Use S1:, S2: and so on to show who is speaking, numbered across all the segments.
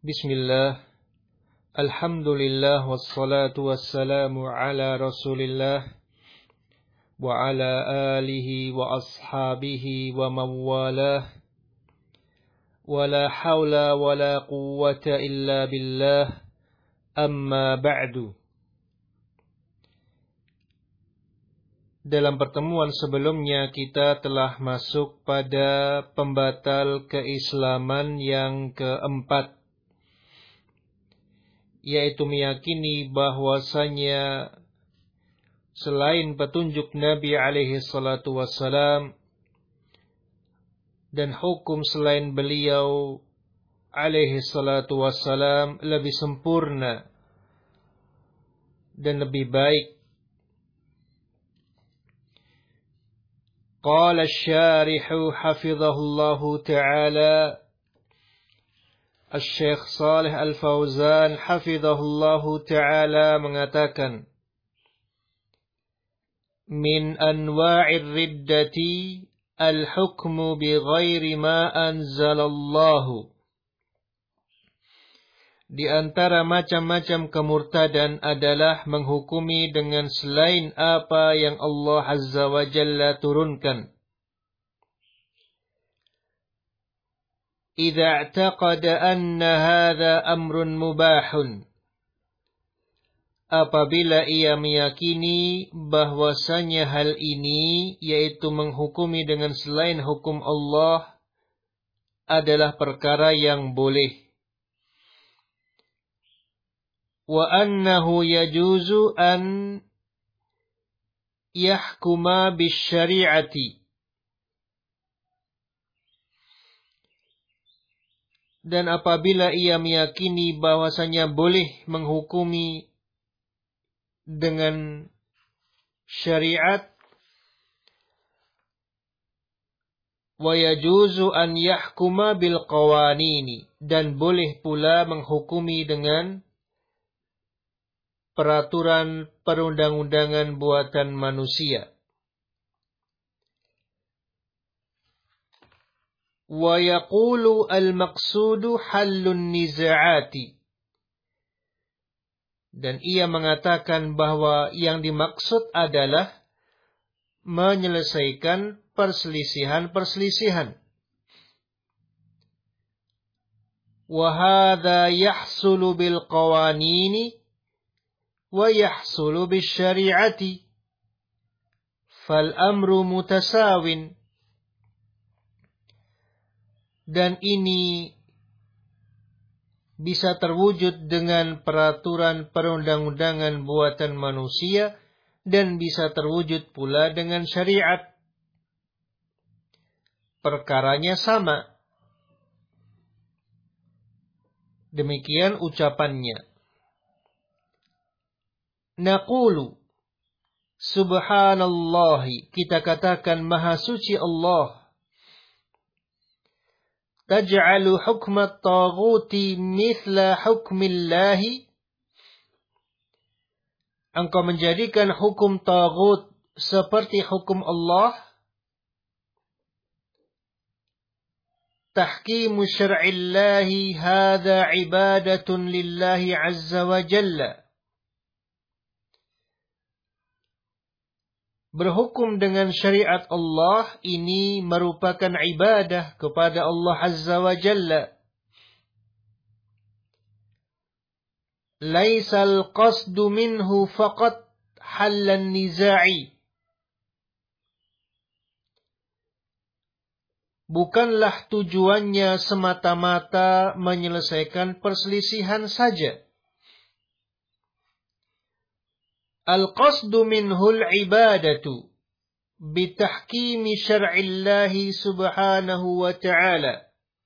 S1: Bismillah, alhamdulillah, wassalatu wassalamu ala rasulillah, wa ala alihi wa ashabihi wa mawalah, wa la hawla wa la quwwata illa billah, amma ba'du. Dalam pertemuan sebelumnya kita telah masuk pada pembatal keislaman yang keempat, yaitu meyakini bahwasanya selain petunjuk Nabi alaihi salatu wassalam dan hukum selain beliau alaihi salatu wassalam lebih sempurna dan lebih baik. Qala asy-syarihu hafizahullahu ta'ala, Asy-Syaikh Shalih Al-Fauzan hafizahullahu ta'ala mengatakan, min anwa'ir riddati al-hukmu bighairi ma anzalallahu. Di antara macam-macam kemurtadan adalah menghukumi dengan selain apa yang Allah Azza wa Jalla turunkan. Idza i'taqada anna hadha amrun mubahun. Apabila ia meyakini bahwasanya hal ini, yaitu menghukumi dengan selain hukum Allah, adalah perkara yang boleh. Wa annahu yajuzu an yahkuma bisyari'ati. Dan apabila ia meyakini bahwasanya boleh menghukumi dengan syariat, wa yajuzu an yahkuma bil qawanini, dan boleh pula menghukumi dengan peraturan perundang-undangan buatan manusia. Wa yaqulu al-maqsudu hallun niza'ati. Dan ia mengatakan bahwa yang dimaksud adalah menyelesaikan perselisihan-perselisihan. Wa hadha yahsulu bil qawanini wa yahsulu bis syari'ati. Fal amru mutasawin. Dan ini bisa terwujud dengan peraturan perundang-undangan buatan manusia dan bisa terwujud pula dengan syariat. Perkaranya sama. Demikian ucapannya. Naqulu, subhanallahi, kita katakan maha suci Allah. Taj'alu hukma at-taghuti mithla hukmillahi. Engkau menjadikan hukum taghut seperti hukum Allah. Tahkimu syar'illahi hadha ibadatun lillahi azza wa jalla. Berhukum dengan syariat Allah ini merupakan ibadah kepada Allah Azza wa Jalla. Laisal qasdu minhu faqat hallan niza'i. Bukanlah tujuannya semata-mata menyelesaikan perselisihan saja. Al-qasdu minhul ibadatu bitahkimi syar'illahi subhanahu wa ta'ala.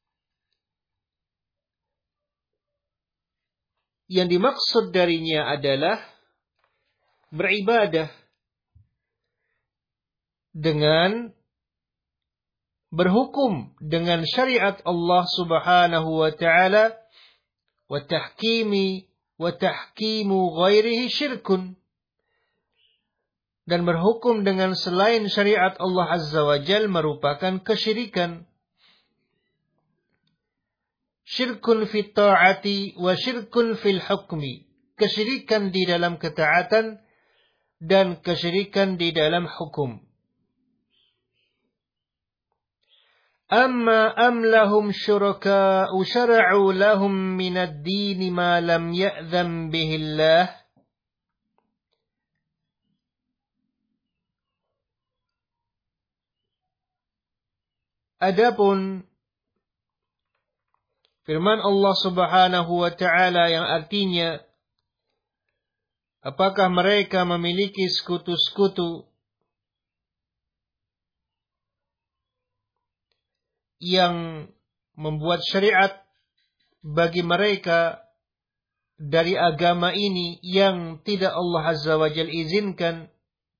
S1: Yang dimaksud darinya adalah beribadah dengan berhukum dengan syariat Allah subhanahu wa ta'ala, wa tahkimu ghairihi syirkun. Dan berhukum dengan selain syariat Allah Azza wa Jal merupakan kesyirikan. syirkun fit ta'ati wa syirkun fil hukmi. Kesyirikan di dalam ketaatan dan kesyirikan di dalam hukum. Amma am lahum syuraka'u syara'u lahum minad dini ma lam ya'zam bihillah. Adapun firman Allah Subhanahu wa ta'ala yang artinya, apakah mereka memiliki sekutu-sekutu yang membuat syariat bagi mereka dari agama ini yang tidak Allah Azza wa Jalla izinkan?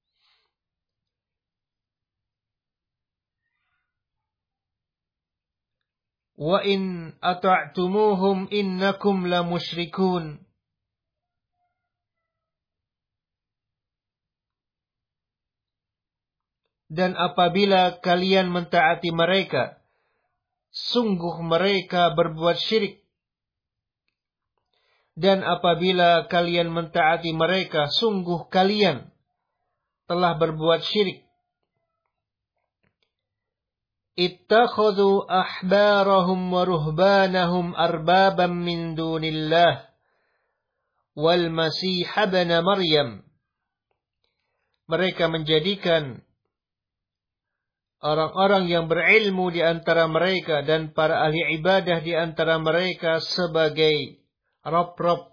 S1: Wa in ata'tumuhum innakum la musyrikun. Dan apabila kalian mentaati mereka, sungguh mereka berbuat syirik. Dan apabila kalian mentaati mereka, sungguh kalian telah berbuat syirik. Ittakhadhu ahbarahum wa ruhbanahum arbaban min dunillah wal masih ibn Maryam. Mereka menjadikan orang-orang yang berilmu di antara mereka dan para ahli ibadah di antara mereka sebagai rob-rob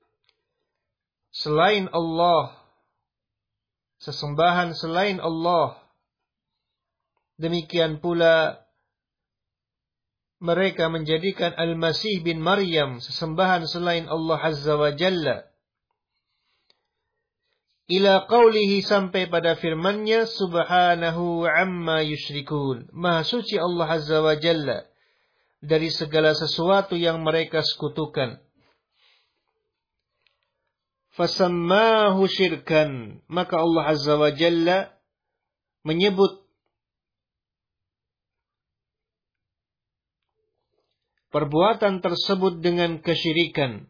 S1: selain Allah, sesembahan selain Allah. Demikian pula mereka menjadikan Al-Masih bin Maryam sesembahan selain Allah Azza wa Jalla. Ila qawlihi, sampai pada firman-Nya, subhanahu amma yusyrikun. Maha suci Allah Azza wa Jalla dari segala sesuatu yang mereka sekutukan. Fasammahu syirkan. Maka Allah Azza wa Jalla menyebut perbuatan tersebut dengan kesyirikan.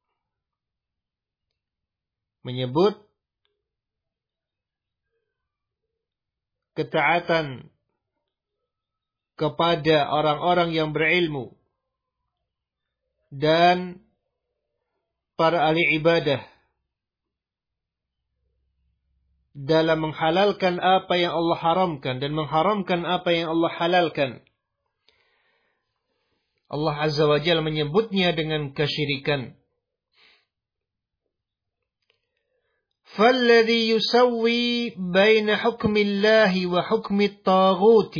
S1: Menyebut ketaatan kepada orang-orang yang berilmu dan para ahli ibadah dalam menghalalkan apa yang Allah haramkan dan mengharamkan apa yang Allah halalkan. Allah Azza wa Jalla menyebutnya dengan kesyirikan. فَالَّذِي يُسَوِّي بَيْنَ حُكْمِ اللَّهِ وَحُكْمِ الطَّاغُوتِ.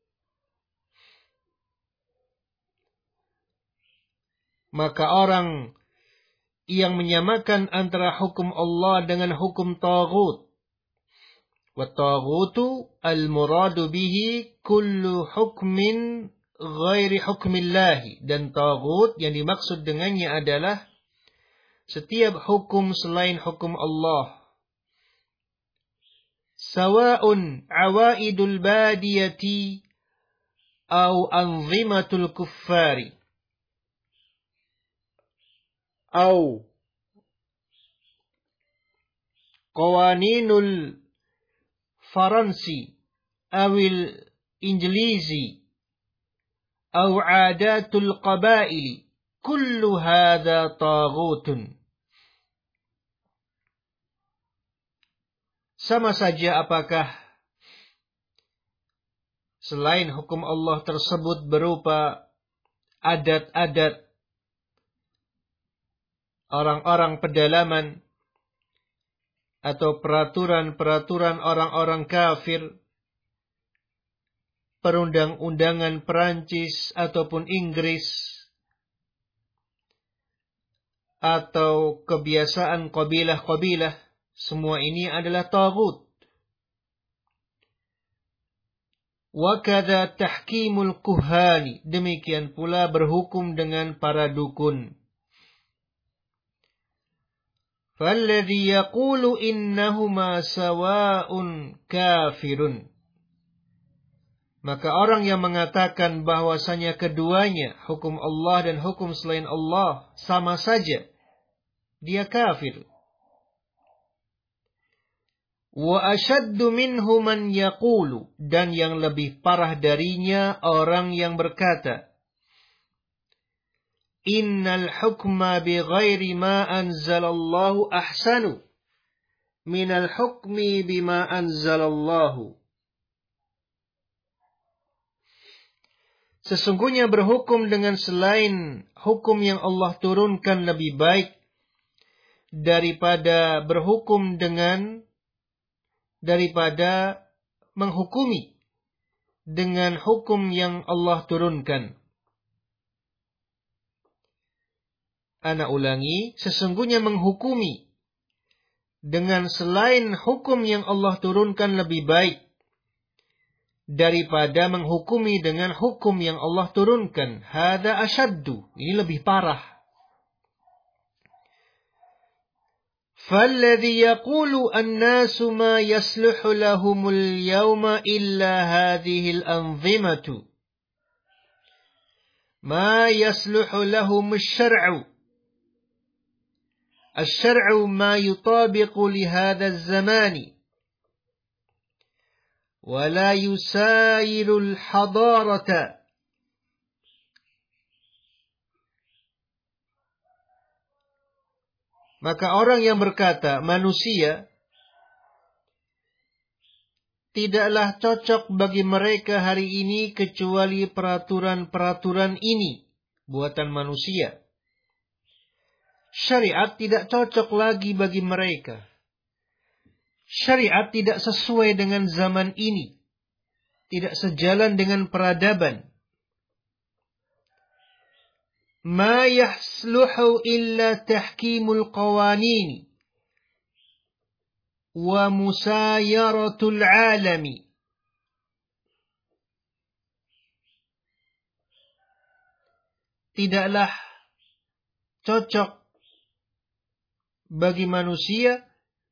S1: Maka orang yang menyamakan antara hukum Allah dengan hukum taghut. وَالطَّاغُوتُ الْمُرَادُ بِهِ كُلُّ حُكْمٍ ghairi hukmillahi. Dan taghut yang dimaksud dengannya adalah setiap hukum selain hukum Allah. Sawa'un awaidul badiyati au anzimatul kuffari au qawaninul faransi awil injilizi أو عادات القبائل كل هذا طاغوت. Sama saja apakah selain hukum Allah tersebut berupa adat-adat orang-orang pedalaman atau peraturan-peraturan orang-orang kafir, perundang-undangan Perancis ataupun Inggris, atau kebiasaan kabilah-kabilah, semua ini adalah taghut. Wa kadza tahkimul kuhani, demikian pula berhukum dengan para dukun. Falladhi yaqulu innahuma sawa'un kafirun. Maka orang yang mengatakan bahwasanya keduanya, hukum Allah dan hukum selain Allah, sama saja, dia kafir. Wa ashaddu minhu man yaqulu, dan yang lebih parah darinya orang yang berkata, innal hukma bighairi ma anzalallahu ahsanu minal hukmi bima anzalallahu. Sesungguhnya berhukum dengan selain hukum yang Allah turunkan lebih baik daripada menghukumi dengan hukum yang Allah turunkan. Ana ulangi, sesungguhnya menghukumi dengan selain hukum yang Allah turunkan lebih baik daripada menghukumi dengan hukum yang Allah turunkan. Hada asyaddu, ini lebih parah. فالذي يقول الناس ما يصلح لهم اليوم إلا هذه الأنظمة ما يصلح لهم الشرع ما يطابق لهذا الزمان ولا يساير الحضارة. Maka orang yang berkata, manusia tidaklah cocok bagi mereka hari ini kecuali peraturan-peraturan ini, buatan manusia. Syariat tidak cocok lagi bagi mereka. Syariat tidak sesuai dengan zaman ini, tidak sejalan dengan peradaban. Ma yasluhu illa tahkimul qawanin wa musayaratul alami. Tidaklah cocok bagi manusia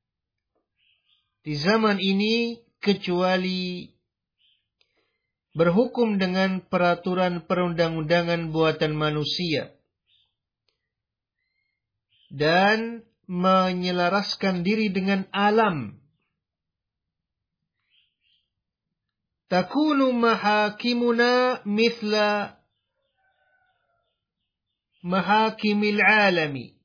S1: di zaman ini kecuali berhukum dengan peraturan perundang-undangan buatan manusia dan menyelaraskan diri dengan alam. Takunu mahakimuna mithla mahakimil alami.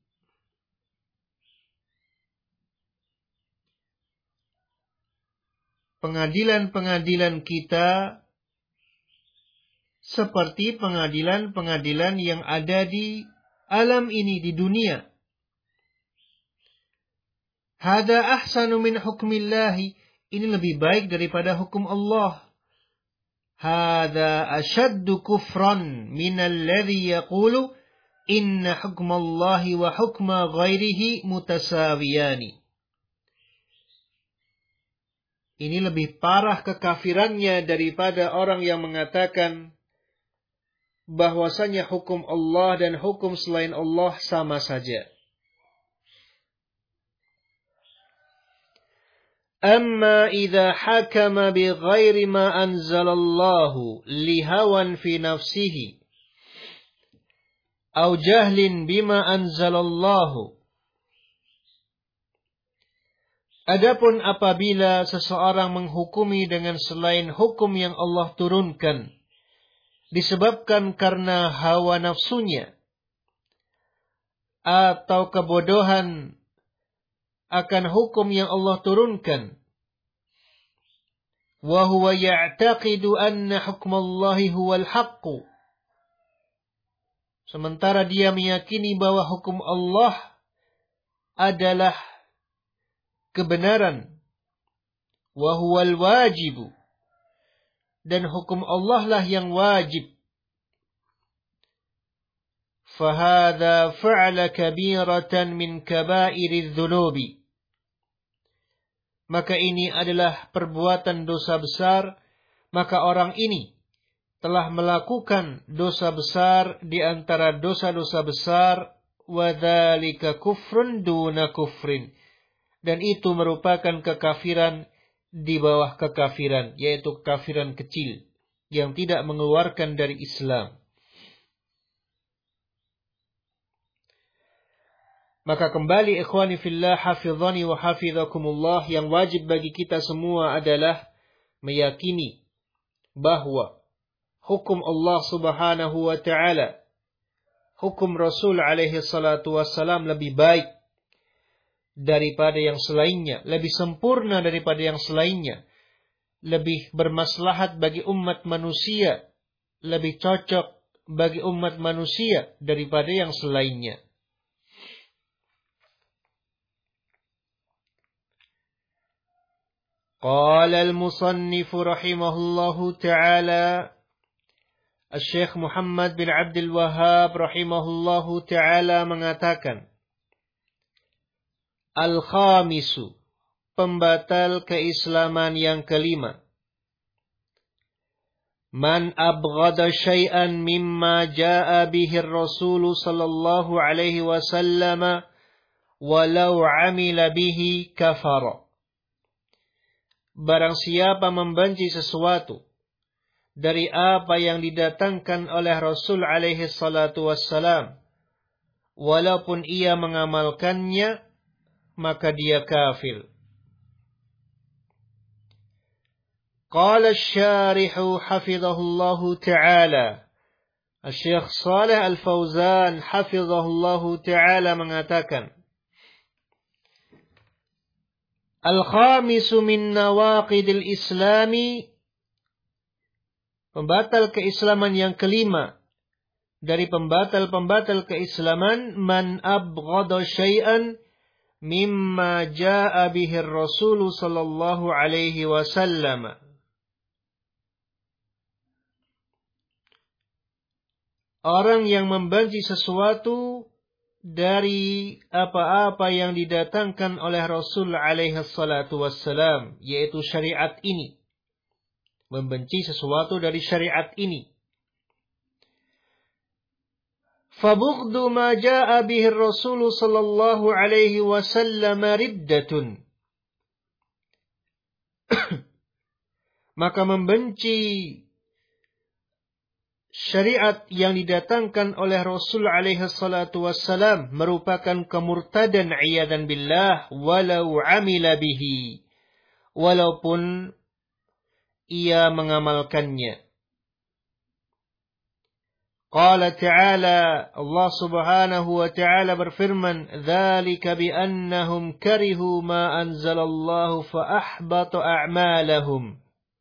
S1: Pengadilan-pengadilan kita seperti pengadilan-pengadilan yang ada di alam ini, di dunia. Hada ahsanu min hukmillahi, ini lebih baik daripada hukum Allah. Hada ashaddu kufran minalladhi yaqulu inna hukmallahi wa hukma ghairihi mutasawiyani. Ini lebih parah kekafirannya daripada orang yang mengatakan bahwasanya hukum Allah dan hukum selain Allah sama saja. Amma idza hakama bighairi ma anzalallahu lihawan fi nafsihi aw jahlin bima anzalallahu. Adapun apabila seseorang menghukumi dengan selain hukum yang Allah turunkan disebabkan karena hawa nafsunya atau kebodohan akan hukum yang Allah turunkan, wa huwa ya'taqidu anna hukmallahi huwal haqqu, sementara dia meyakini bahwa hukum Allah adalah kebenaran, wa huwal wajibu, dan hukum Allah lah yang wajib. Fahadha fa'ala kabiratan min kabairiz dzunubi. Maka ini adalah perbuatan dosa besar, maka orang ini telah melakukan dosa besar di antara dosa-dosa besar, wa dzalika kufrun duna kufrin. Dan itu merupakan kekafiran di bawah kekafiran, yaitu kekafiran kecil. yang tidak mengeluarkan dari Islam. Maka kembali ikhwani fillah hafizani wa hafizakumullah, yang wajib bagi kita semua adalah meyakini bahwa hukum Allah Subhanahu wa taala, hukum Rasul alaihi salatu wassalam lebih baik daripada yang selainnya, lebih sempurna daripada yang selainnya, lebih bermaslahat bagi umat manusia, lebih cocok bagi umat manusia daripada yang selainnya. Qala al-musannif rahimahullahu ta'ala, Syekh Muhammad bin Abdul Wahhab rahimahullahu ta'ala mengatakan, Al-khamisu, pembatal keislaman yang kelima. Man abghada syai'an mimma ja'a bihi ar-rasul sallallahu alaihi wasallam walau 'amila bihi kafara. Barang siapa membenci sesuatu dari apa yang didatangkan oleh Rasul alaihi salatu wassalam, walaupun ia mengamalkannya, maka dia kafir. Qala asy-syarihu hafizahullahu ta'ala, Syekh Shalih Al-Fauzan hafizahullahu ta'ala mengatakan, Al-khamisu min nawaqidil islami, pembatal keislaman yang kelima dari pembatal-pembatal keislaman, man abghada syai'an mimma jaa'a bihi ar-rasul sallallahu alaihi wasallam. Orang yang membenci sesuatu dari apa-apa yang didatangkan oleh Rasul alaihi salatu wassalam, yaitu syariat ini. Membenci sesuatu dari syariat ini. Fabughdu ma jaa'a bihi ar-rasul sallallahu alaihi wasallam riddatun. Maka membenci syariat yang didatangkan oleh Rasul alaihi salatu wassalam merupakan kemurtadan iyadan billah, walau amila bihi, walaupun ia mengamalkannya. Qala ta'ala, Allah subhanahu wa ta'ala berfirman, dzalika bi annahum karihu ma anzalallahu fa ahbata a'malahum.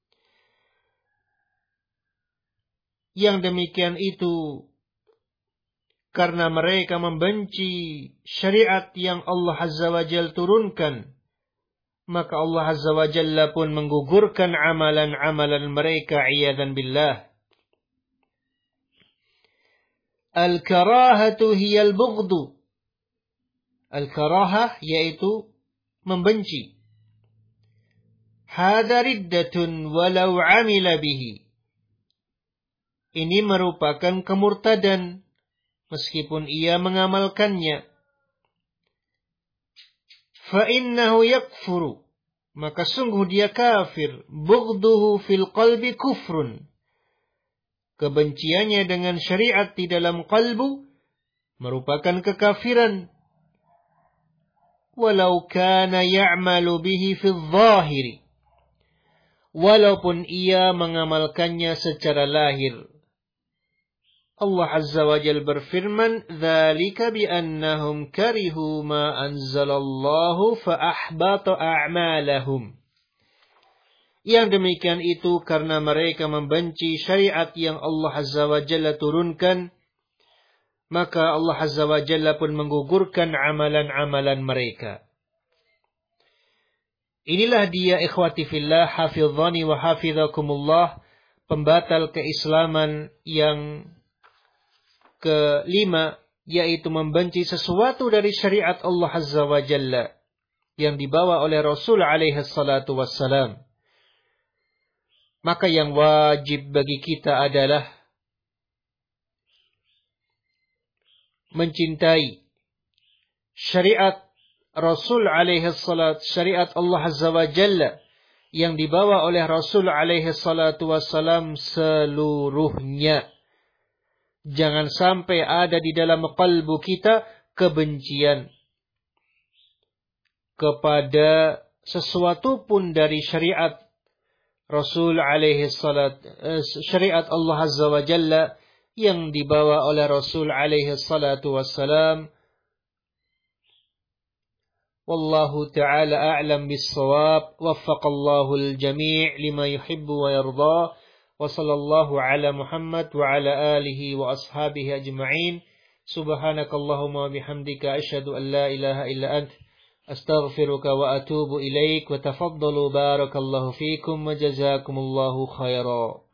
S1: Yang demikian itu karena mereka membenci syariat yang Allah Azza wa Jalla turunkan, maka Allah Azza wa Jalla pun menggugurkan amalan-amalan mereka iyadan billah. Al-karahatu hiya al-bughdu. Al-karahah yaitu membenci. Hadha riddatun walau amila bihi. Ini merupakan kemurtadan meskipun ia mengamalkannya. Fa innahu yakfuru, maka sungguh dia kafir. Bughduhu fil qalbi kufrun. Kebenciannya dengan syariat di dalam kalbu merupakan kekafiran. Walau kana ya'malu bihi fil zahiri. Walaupun ia mengamalkannya secara lahir. Allah Azza wa Jalla berfirman, "Dzalika bi annahum karihu ma anzalallahu fa ahbata a'malahum." Yang demikian itu karena mereka membenci syariat yang Allah Azza wa Jalla turunkan, maka Allah Azza wa Jalla pun menggugurkan amalan-amalan mereka. Inilah dia ikhwati fillah, hafizani wa hafizakumullah, pembatal keislaman yang kelima, yaitu membenci sesuatu dari syariat Allah Azza wa Jalla yang dibawa oleh Rasul alaihi salatu wassalam. Maka yang wajib bagi kita adalah mencintai syariat Rasul alaihi salat, syariat Allah Azza wa Jalla yang dibawa oleh Rasul alaihi salatu wassalam seluruhnya. Jangan sampai ada di dalam kalbu kita kebencian kepada sesuatu pun dari syariat Rasul alaihi salat, syariat Allah Azza wa Jalla yang dibawa oleh Rasul alaihi salatu wassalam. Wallahu ta'ala a'lam bis-shawab. Waffaqallahu al-jami' lima yuhibbu wa yarda. Wa sallallahu ala Muhammad wa ala alihi wa ashabihi ajma'in. Subhanakallahumma wa bihamdika asyhadu an la ilaha illa ant. Astaghfiruka wa atubu ilaik. Wa tafaddalu barakallahu fikum wa jazakumullahu khairan.